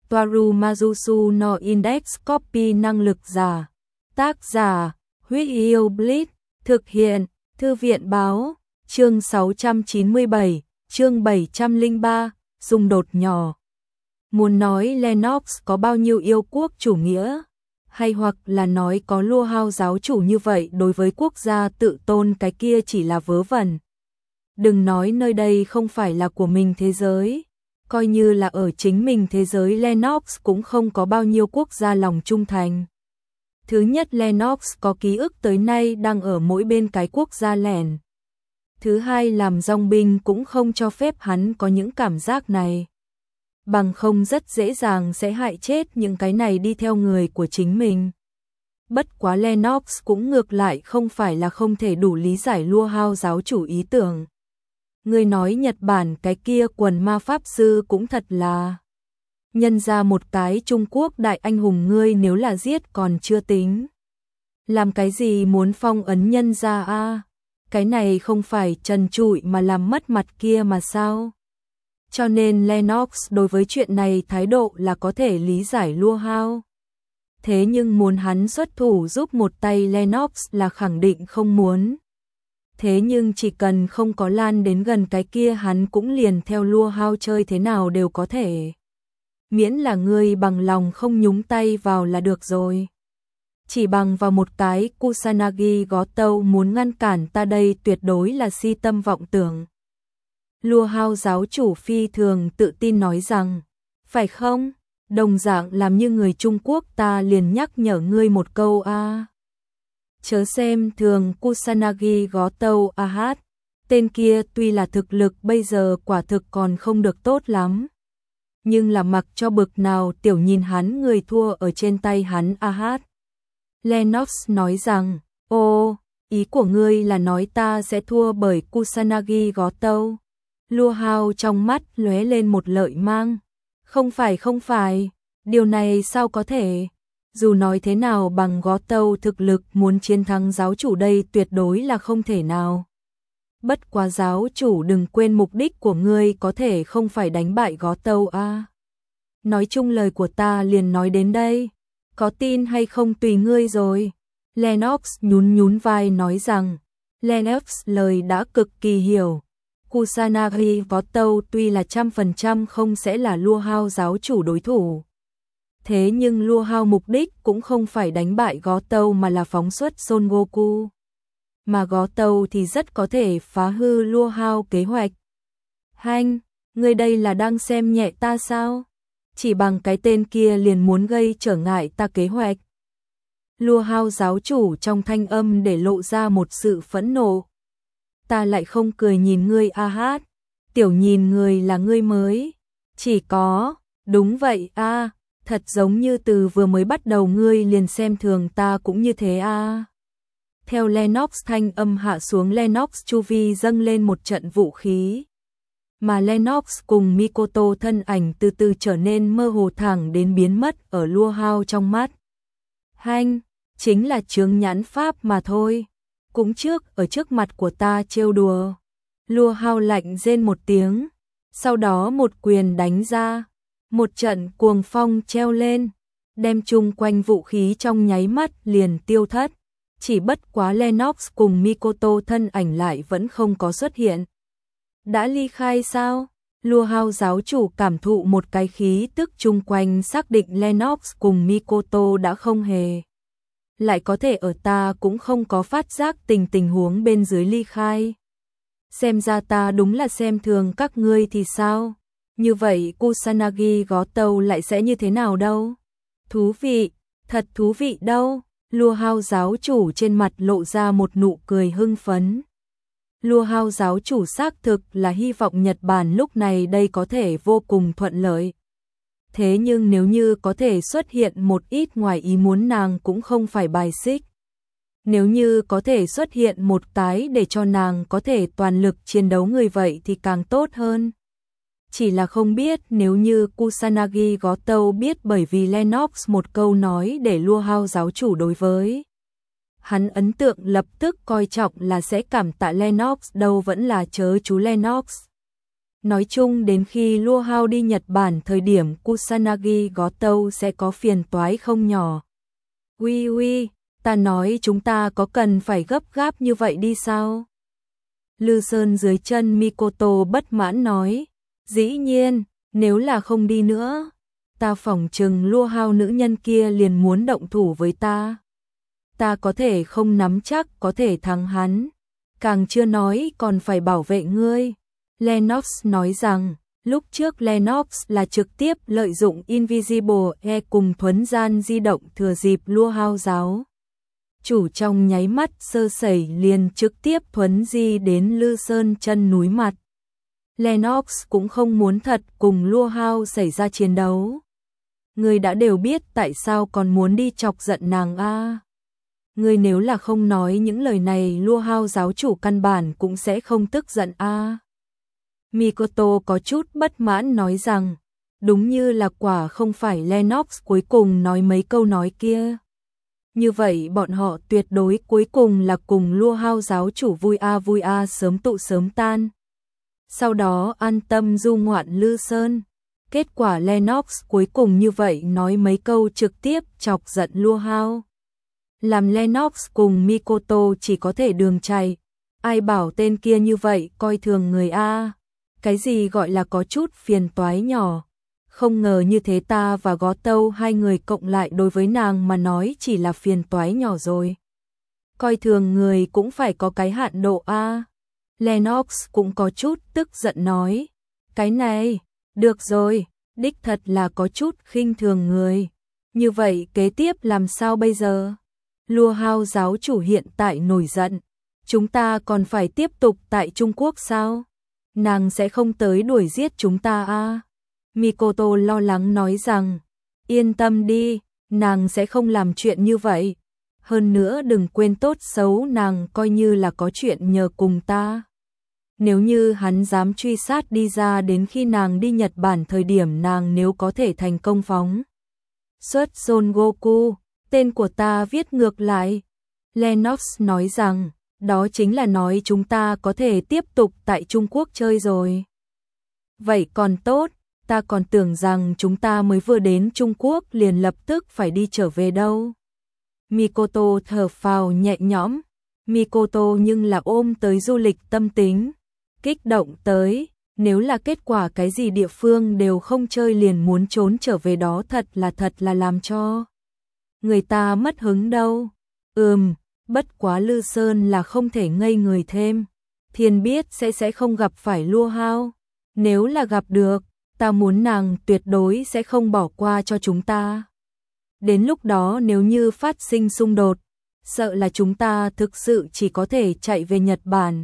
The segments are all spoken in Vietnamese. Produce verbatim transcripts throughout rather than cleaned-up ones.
Toaru Majusu no Index Copy năng lực giả. Tác giả, Huyết Yêu Blitz, thực hiện, Thư viện báo, chương sáu trăm chín mươi bảy, chương bảy trăm lẻ ba, xung đột nhỏ. Muốn nói Lennox có bao nhiêu yêu quốc chủ nghĩa, hay hoặc là nói có Lua Hao giáo chủ như vậy đối với quốc gia tự tôn cái kia chỉ là vớ vẩn. Đừng nói nơi đây không phải là của mình thế giới, coi như là ở chính mình thế giới Lennox cũng không có bao nhiêu quốc gia lòng trung thành. Thứ nhất, Lennox có ký ức tới nay đang ở mỗi bên cái quốc gia lẻn. Thứ hai, làm dòng binh cũng không cho phép hắn có những cảm giác này. Bằng không rất dễ dàng sẽ hại chết những cái này đi theo người của chính mình. Bất quá Lennox cũng ngược lại không phải là không thể đủ lý giải Lua Hao giáo chủ ý tưởng. Người nói Nhật Bản cái kia quần ma pháp sư cũng thật là. Nhân ra một cái Trung Quốc đại anh hùng, ngươi nếu là giết còn chưa tính. Làm cái gì muốn phong ấn nhân ra a? À? Cái này không phải trần trụi mà làm mất mặt kia mà sao? Cho nên Lennox đối với chuyện này thái độ là có thể lý giải Lua Hao. Thế nhưng muốn hắn xuất thủ giúp một tay Lennox là khẳng định không muốn. Thế nhưng chỉ cần không có lan đến gần cái kia hắn cũng liền theo Lua Hao chơi thế nào đều có thể. Miễn là ngươi bằng lòng không nhúng tay vào là được rồi. Chỉ bằng vào một cái Kusanagi gó tâu muốn ngăn cản ta đây tuyệt đối là si tâm vọng tưởng. Lua Hao giáo chủ phi thường tự tin nói rằng, phải không? Đồng dạng làm như người Trung Quốc ta liền nhắc nhở ngươi một câu a. À. Chớ xem thường Kusanagi gó tâu a hát. Tên kia tuy là thực lực bây giờ quả thực còn không được tốt lắm. Nhưng là mặc cho bực nào tiểu nhìn hắn người thua ở trên tay hắn a hát. Lennox nói rằng, ô, ý của ngươi là nói ta sẽ thua bởi Kusanagi gó tâu. Lua Hao trong mắt lóe lên một lợi mang. Không phải không phải, điều này sao có thể? Dù nói thế nào bằng gó tâu thực lực muốn chiến thắng giáo chủ đây tuyệt đối là không thể nào. Bất quá giáo chủ đừng quên mục đích của ngươi có thể không phải đánh bại gó tâu a. À. Nói chung lời của ta liền nói đến đây, có tin hay không tùy ngươi rồi. Lennox nhún nhún vai nói rằng, Lennox lời đã cực kỳ hiểu. Kusanagi gó tâu tuy là trăm phần trăm không sẽ là Lua Hao giáo chủ đối thủ. Thế nhưng Lua Hao mục đích cũng không phải đánh bại gó tâu mà là phóng xuất Son Goku. Mà gó tâu thì rất có thể phá hư Lua Hao kế hoạch. Hanh, ngươi đây là đang xem nhẹ ta sao? Chỉ bằng cái tên kia liền muốn gây trở ngại ta kế hoạch. Lua Hao giáo chủ trong thanh âm để lộ ra một sự phẫn nộ. Ta lại không cười nhìn ngươi a hát, tiểu nhìn người là ngươi mới. Chỉ có, đúng vậy a, à, thật giống như từ vừa mới bắt đầu ngươi liền xem thường ta cũng như thế a. À. Theo Lennox thanh âm hạ xuống, Lennox chu vi dâng lên một trận vũ khí. Mà Lennox cùng Mikoto thân ảnh từ từ trở nên mơ hồ thẳng đến biến mất ở Lua Hao trong mắt. Hanh, chính là chướng nhãn pháp mà thôi. Cũng trước ở trước mặt của ta trêu đùa. Lua Hao lạnh rên một tiếng, sau đó một quyền đánh ra, một trận cuồng phong treo lên, đem chung quanh vũ khí trong nháy mắt liền tiêu thất. Chỉ bất quá Lennox cùng Mikoto thân ảnh lại vẫn không có xuất hiện. Đã ly khai sao? Lua Hao giáo chủ cảm thụ một cái khí tức chung quanh, xác định Lennox cùng Mikoto đã không hề. Lại có thể ở ta cũng không có phát giác tình tình huống bên dưới ly khai. Xem ra ta đúng là xem thường các ngươi thì sao? Như vậy Kusanagi gó tâu lại sẽ như thế nào đâu? Thú vị, thật thú vị đâu. Lua Hao giáo chủ trên mặt lộ ra một nụ cười hưng phấn. Lua Hao giáo chủ xác thực là hy vọng Nhật Bản lúc này đây có thể vô cùng thuận lợi. Thế nhưng nếu như có thể xuất hiện một ít ngoài ý muốn nàng cũng không phải bài xích. Nếu như có thể xuất hiện một cái để cho nàng có thể toàn lực chiến đấu người vậy thì càng tốt hơn. Chỉ là không biết nếu như Kusanagi gó tâu biết bởi vì Lennox một câu nói để Lua Hao giáo chủ đối với. Hắn ấn tượng lập tức coi trọng là sẽ cảm tạ Lennox đâu vẫn là chớ chú Lennox. Nói chung đến khi Lua Hao đi Nhật Bản thời điểm Kusanagi Gotou sẽ có phiền toái không nhỏ. Ui ui, ta nói chúng ta có cần phải gấp gáp như vậy đi sao? Lư Sơn dưới chân Mikoto bất mãn nói, dĩ nhiên, nếu là không đi nữa, ta phỏng chừng Lua Hao nữ nhân kia liền muốn động thủ với ta. Ta có thể không nắm chắc có thể thắng hắn, càng chưa nói còn phải bảo vệ ngươi. Lennox nói rằng, lúc trước Lennox là trực tiếp lợi dụng Invisible E cùng thuấn gian di động thừa dịp Lua Hao giáo chủ trong nháy mắt sơ sẩy liền trực tiếp thuấn di đến Lư Sơn chân núi mặt. Lennox cũng không muốn thật cùng Lua Hao xảy ra chiến đấu. Người đã đều biết tại sao còn muốn đi chọc giận nàng a? Người nếu là không nói những lời này Lua Hao giáo chủ căn bản cũng sẽ không tức giận a. Mikoto có chút bất mãn nói rằng, đúng như là quả không phải Lennox cuối cùng nói mấy câu nói kia. Như vậy bọn họ tuyệt đối cuối cùng là cùng Lua Hao giáo chủ vui a vui a sớm tụ sớm tan. Sau đó an tâm du ngoạn Lư Sơn. Kết quả Lennox cuối cùng như vậy nói mấy câu trực tiếp chọc giận Lua Hao. Làm Lennox cùng Mikoto chỉ có thể đường chạy. Ai bảo tên kia như vậy coi thường người a. Cái gì gọi là có chút phiền toái nhỏ. Không ngờ như thế ta và Gotou hai người cộng lại đối với nàng mà nói chỉ là phiền toái nhỏ rồi. Coi thường người cũng phải có cái hạn độ a. Lennox cũng có chút tức giận nói. Cái này, được rồi, đích thật là có chút khinh thường người. Như vậy kế tiếp làm sao bây giờ? Lua Hao giáo chủ hiện tại nổi giận. Chúng ta còn phải tiếp tục tại Trung Quốc sao? Nàng sẽ không tới đuổi giết chúng ta a. Mikoto lo lắng nói rằng, yên tâm đi, nàng sẽ không làm chuyện như vậy. Hơn nữa đừng quên tốt xấu nàng coi như là có chuyện nhờ cùng ta. Nếu như hắn dám truy sát đi ra đến khi nàng đi Nhật Bản thời điểm nàng nếu có thể thành công phóng xuất Son Goku, tên của ta viết ngược lại. Lennox nói rằng, đó chính là nói chúng ta có thể tiếp tục tại Trung Quốc chơi rồi. Vậy còn tốt, ta còn tưởng rằng chúng ta mới vừa đến Trung Quốc liền lập tức phải đi trở về đâu. Mikoto thở phào nhẹ nhõm. Mikoto nhưng là ôm tới du lịch tâm tính. Kích động tới, nếu là kết quả cái gì địa phương đều không chơi liền muốn trốn trở về đó thật là thật là làm cho người ta mất hứng đâu. Ừm, bất quá Lư Sơn là không thể ngây người thêm. Thiên biết sẽ sẽ không gặp phải Lua Hao. Nếu là gặp được, ta muốn nàng tuyệt đối sẽ không bỏ qua cho chúng ta. Đến lúc đó nếu như phát sinh xung đột, sợ là chúng ta thực sự chỉ có thể chạy về Nhật Bản.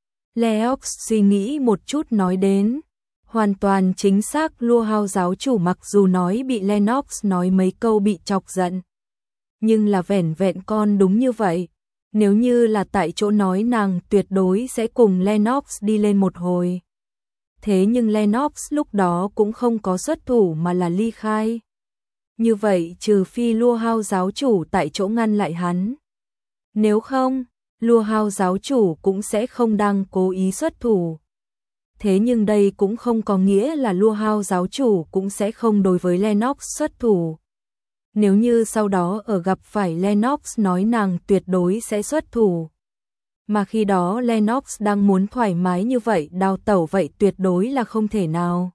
Lennox suy nghĩ một chút nói đến. Hoàn toàn chính xác Lua Hao giáo chủ mặc dù nói bị Lennox nói mấy câu bị chọc giận. Nhưng là vẻn vẹn con đúng như vậy. Nếu như là tại chỗ nói nàng tuyệt đối sẽ cùng Lennox đi lên một hồi. Thế nhưng Lennox lúc đó cũng không có xuất thủ mà là ly khai. Như vậy trừ phi Lua Hao giáo chủ tại chỗ ngăn lại hắn. Nếu không, Lua Hao giáo chủ cũng sẽ không đang cố ý xuất thủ. Thế nhưng đây cũng không có nghĩa là Lua Hao giáo chủ cũng sẽ không đối với Lennox xuất thủ. Nếu như sau đó ở gặp phải Lennox nói nàng tuyệt đối sẽ xuất thủ. Mà khi đó Lennox đang muốn thoải mái như vậy đào tẩu vậy tuyệt đối là không thể nào.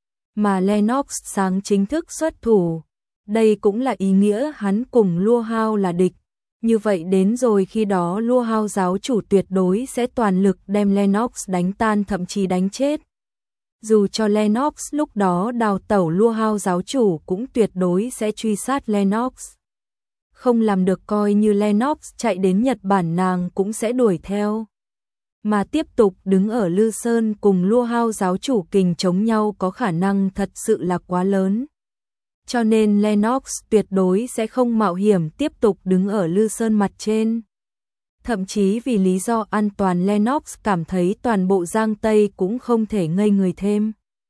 Mà Lennox sáng chính thức xuất thủ. Đây cũng là ý nghĩa hắn cùng Lua Hao là địch. Như vậy đến rồi khi đó Lua Hao giáo chủ tuyệt đối sẽ toàn lực đem Lennox đánh tan thậm chí đánh chết. Dù cho Lennox lúc đó đào tẩu Lua Hao giáo chủ cũng tuyệt đối sẽ truy sát Lennox. Không làm được coi như Lennox chạy đến Nhật Bản nàng cũng sẽ đuổi theo. Mà tiếp tục đứng ở Lư Sơn cùng Lua Hao giáo chủ kình chống nhau có khả năng thật sự là quá lớn. Cho nên Lennox tuyệt đối sẽ không mạo hiểm tiếp tục đứng ở Lư Sơn mặt trên. Thậm chí vì lý do an toàn Lennox cảm thấy toàn bộ Giang Tây cũng không thể ngây người thêm.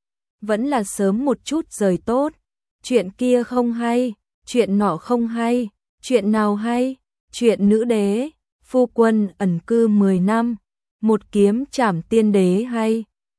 Vẫn là sớm một chút rời tốt. Chuyện kia không hay, chuyện nọ không hay, chuyện nào hay, chuyện nữ đế, phu quân ẩn cư mười năm, một kiếm trảm tiên đế hay.